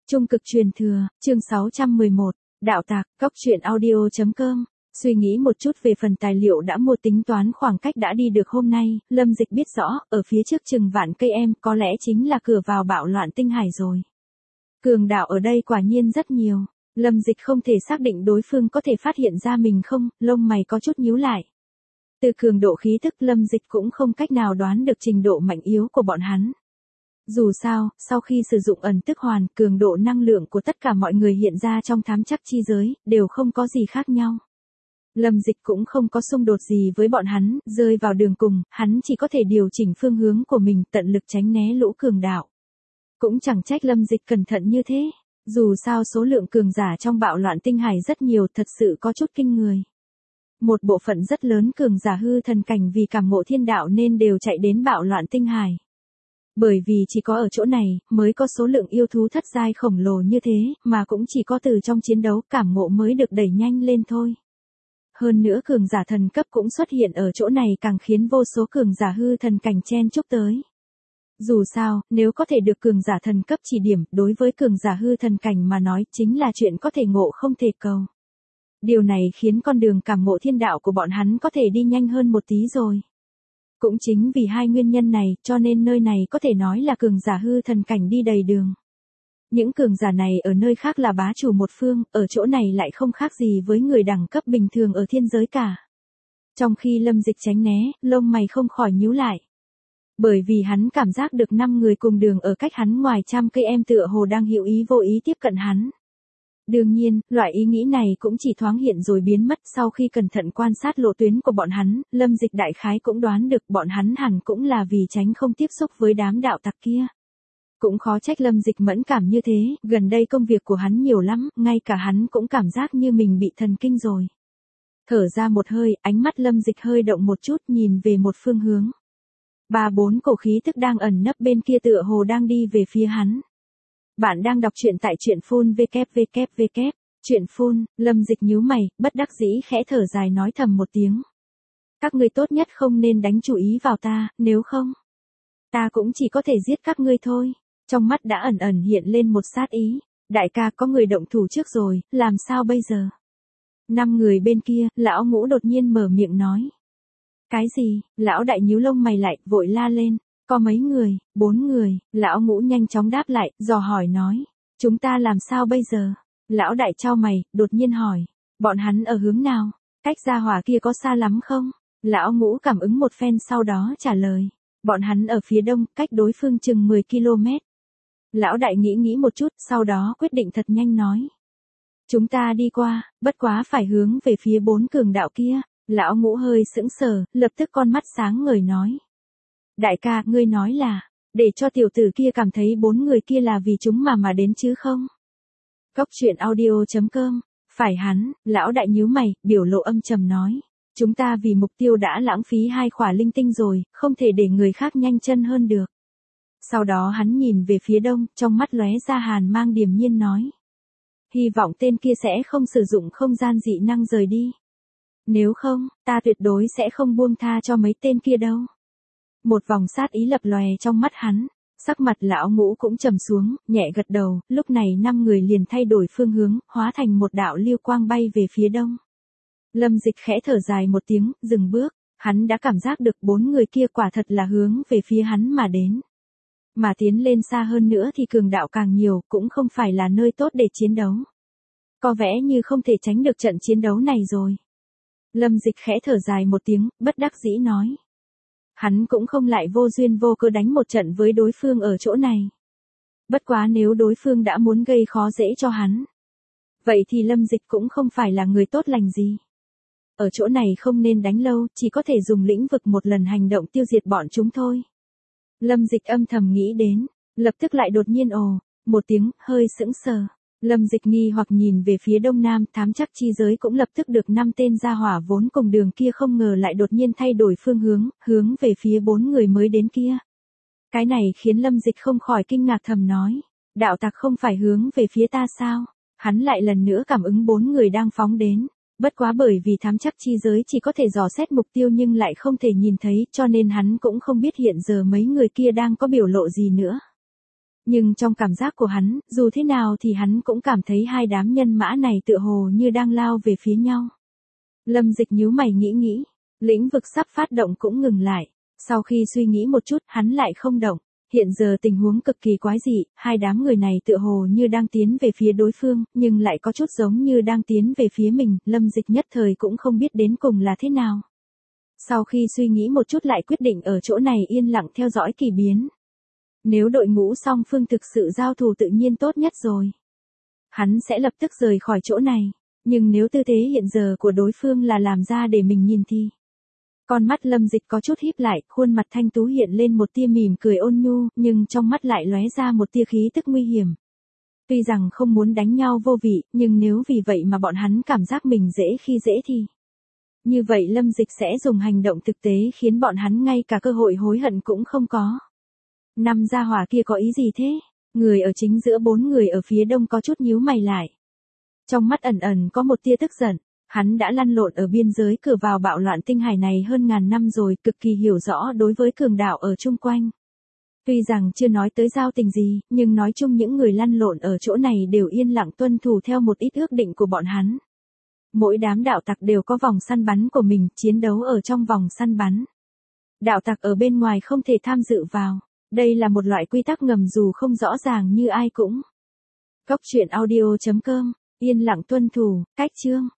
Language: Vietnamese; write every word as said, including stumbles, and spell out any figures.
Trung cực truyền thừa, chương sáu trăm mười một, đạo tạc, góc truyện audio chấm com. Suy nghĩ một chút về phần tài liệu đã mua tính toán khoảng cách đã đi được hôm nay, Lâm Dịch biết rõ, ở phía trước chừng vạn cây em có lẽ chính là cửa vào bạo loạn tinh hải rồi. Cường đạo ở đây quả nhiên rất nhiều, Lâm Dịch không thể xác định đối phương có thể phát hiện ra mình không, lông mày có chút nhíu lại. Từ cường độ khí thức Lâm Dịch cũng không cách nào đoán được trình độ mạnh yếu của bọn hắn. Dù sao, sau khi sử dụng ẩn tức hoàn, cường độ năng lượng của tất cả mọi người hiện ra trong thám chắc chi giới, đều không có gì khác nhau. Lâm Dịch cũng không có xung đột gì với bọn hắn, rơi vào đường cùng, hắn chỉ có thể điều chỉnh phương hướng của mình, tận lực tránh né lũ cường đạo. Cũng chẳng trách Lâm Dịch cẩn thận như thế, dù sao số lượng cường giả trong bạo loạn tinh hải rất nhiều, thật sự có chút kinh người. Một bộ phận rất lớn cường giả hư thần cảnh vì cảm ngộ thiên đạo nên đều chạy đến bạo loạn tinh hải. Bởi vì chỉ có ở chỗ này, mới có số lượng yêu thú thất giai khổng lồ như thế, mà cũng chỉ có từ trong chiến đấu cảm ngộ mới được đẩy nhanh lên thôi. Hơn nữa cường giả thần cấp cũng xuất hiện ở chỗ này càng khiến vô số cường giả hư thần cảnh chen chúc tới. Dù sao, nếu có thể được cường giả thần cấp chỉ điểm, đối với cường giả hư thần cảnh mà nói chính là chuyện có thể ngộ không thể cầu. Điều này khiến con đường cảm ngộ thiên đạo của bọn hắn có thể đi nhanh hơn một tí rồi. Cũng chính vì hai nguyên nhân này, cho nên nơi này có thể nói là cường giả hư thần cảnh đi đầy đường. Những cường giả này ở nơi khác là bá chủ một phương, ở chỗ này lại không khác gì với người đẳng cấp bình thường ở thiên giới cả. Trong khi Lâm Dịch tránh né, lông mày không khỏi nhíu lại. Bởi vì hắn cảm giác được năm người cùng đường ở cách hắn ngoài trăm cây em tựa hồ đang hữu ý vô ý tiếp cận hắn. Đương nhiên, loại ý nghĩ này cũng chỉ thoáng hiện rồi biến mất. Sau khi cẩn thận quan sát lộ tuyến của bọn hắn, Lâm Dịch đại khái cũng đoán được bọn hắn hẳn cũng là vì tránh không tiếp xúc với đám đạo tặc kia. Cũng khó trách Lâm Dịch mẫn cảm như thế, gần đây công việc của hắn nhiều lắm, ngay cả hắn cũng cảm giác như mình bị thần kinh rồi. Thở ra một hơi, ánh mắt Lâm Dịch hơi động một chút, nhìn về một phương hướng. Ba bốn cổ khí tức đang ẩn nấp bên kia tựa hồ đang đi về phía hắn. Bạn đang đọc truyện tại truyện phun vê kép vê kép vê kép. Truyện phun, Lâm Dịch nhíu mày, bất đắc dĩ khẽ thở dài nói thầm một tiếng. Các ngươi tốt nhất không nên đánh chú ý vào ta, nếu không, ta cũng chỉ có thể giết các ngươi thôi. Trong mắt đã ẩn ẩn hiện lên một sát ý. Đại ca có người động thủ trước rồi, làm sao bây giờ? Năm người bên kia, lão ngũ đột nhiên mở miệng nói. Cái gì? Lão đại nhíu lông mày lại, vội la lên. Có mấy người? Bốn người. Lão ngũ nhanh chóng đáp lại, dò hỏi nói. Chúng ta làm sao bây giờ? Lão đại chau mày, đột nhiên hỏi. Bọn hắn ở hướng nào? Cách gia hỏa kia có xa lắm không? Lão ngũ cảm ứng một phen sau đó trả lời. Bọn hắn ở phía đông, cách đối phương chừng mười ki lô mét. Lão đại nghĩ nghĩ một chút, sau đó quyết định thật nhanh nói. Chúng ta đi qua, bất quá phải hướng về phía bốn cường đạo kia. Lão ngũ hơi sững sờ, lập tức con mắt sáng ngời nói. Đại ca, ngươi nói là, để cho tiểu tử kia cảm thấy bốn người kia là vì chúng mà mà đến chứ không? Góc truyện audio chấm com, phải hắn, lão đại nhíu mày, biểu lộ âm trầm nói. Chúng ta vì mục tiêu đã lãng phí hai khỏa linh tinh rồi, không thể để người khác nhanh chân hơn được. Sau đó hắn nhìn về phía đông, trong mắt lóe ra hàn mang điềm nhiên nói. Hy vọng tên kia sẽ không sử dụng không gian dị năng rời đi. Nếu không, ta tuyệt đối sẽ không buông tha cho mấy tên kia đâu. Một vòng sát ý lập lòe trong mắt hắn, sắc mặt lão ngũ cũng trầm xuống, nhẹ gật đầu, lúc này năm người liền thay đổi phương hướng, hóa thành một đạo lưu quang bay về phía đông. Lâm Dịch khẽ thở dài một tiếng, dừng bước, hắn đã cảm giác được bốn người kia quả thật là hướng về phía hắn mà đến. Mà tiến lên xa hơn nữa thì cường đạo càng nhiều, cũng không phải là nơi tốt để chiến đấu. Có vẻ như không thể tránh được trận chiến đấu này rồi. Lâm Dịch khẽ thở dài một tiếng, bất đắc dĩ nói. Hắn cũng không lại vô duyên vô cớ đánh một trận với đối phương ở chỗ này. Bất quá nếu đối phương đã muốn gây khó dễ cho hắn, vậy thì Lâm Dịch cũng không phải là người tốt lành gì. Ở chỗ này không nên đánh lâu, chỉ có thể dùng lĩnh vực một lần hành động tiêu diệt bọn chúng thôi. Lâm Dịch âm thầm nghĩ đến, lập tức lại đột nhiên ồ, một tiếng, hơi sững sờ. Lâm Dịch nghi hoặc nhìn về phía đông nam, thám chắc chi giới cũng lập tức được năm tên gia hỏa vốn cùng đường kia không ngờ lại đột nhiên thay đổi phương hướng, hướng về phía bốn người mới đến kia. Cái này khiến Lâm Dịch không khỏi kinh ngạc thầm nói, đạo tặc không phải hướng về phía ta sao? Hắn lại lần nữa cảm ứng bốn người đang phóng đến. Bất quá bởi vì thám chắc chi giới chỉ có thể dò xét mục tiêu nhưng lại không thể nhìn thấy, cho nên hắn cũng không biết hiện giờ mấy người kia đang có biểu lộ gì nữa. Nhưng trong cảm giác của hắn, dù thế nào thì hắn cũng cảm thấy hai đám nhân mã này tựa hồ như đang lao về phía nhau. Lâm Dịch nhíu mày nghĩ nghĩ, lĩnh vực sắp phát động cũng ngừng lại. Sau khi suy nghĩ một chút, hắn lại không động. Hiện giờ tình huống cực kỳ quái dị, hai đám người này tựa hồ như đang tiến về phía đối phương, nhưng lại có chút giống như đang tiến về phía mình, Lâm Dịch nhất thời cũng không biết đến cùng là thế nào. Sau khi suy nghĩ một chút lại quyết định ở chỗ này yên lặng theo dõi kỳ biến. Nếu đội ngũ song phương thực sự giao thủ tự nhiên tốt nhất rồi. Hắn sẽ lập tức rời khỏi chỗ này, nhưng nếu tư thế hiện giờ của đối phương là làm ra để mình nhìn thì... Con mắt Lâm Dịch có chút híp lại, khuôn mặt thanh tú hiện lên một tia mỉm cười ôn nhu, nhưng trong mắt lại lóe ra một tia khí tức nguy hiểm. Tuy rằng không muốn đánh nhau vô vị, nhưng nếu vì vậy mà bọn hắn cảm giác mình dễ khi dễ thì... Như vậy Lâm Dịch sẽ dùng hành động thực tế khiến bọn hắn ngay cả cơ hội hối hận cũng không có. Năm gia hỏa kia có ý gì thế? Người ở chính giữa bốn người ở phía đông có chút nhíu mày lại. Trong mắt ẩn ẩn có một tia tức giận. Hắn đã lăn lộn ở biên giới cửa vào bạo loạn tinh hải này hơn ngàn năm rồi, cực kỳ hiểu rõ đối với cường đạo ở chung quanh. Tuy rằng chưa nói tới giao tình gì, nhưng nói chung những người lăn lộn ở chỗ này đều yên lặng tuân thủ theo một ít ước định của bọn hắn. Mỗi đám đạo tặc đều có vòng săn bắn của mình, chiến đấu ở trong vòng săn bắn. Đạo tặc ở bên ngoài không thể tham dự vào. Đây là một loại quy tắc ngầm dù không rõ ràng như ai cũng. Cốc truyện audio chấm com, yên lặng tuân thủ, cách chương.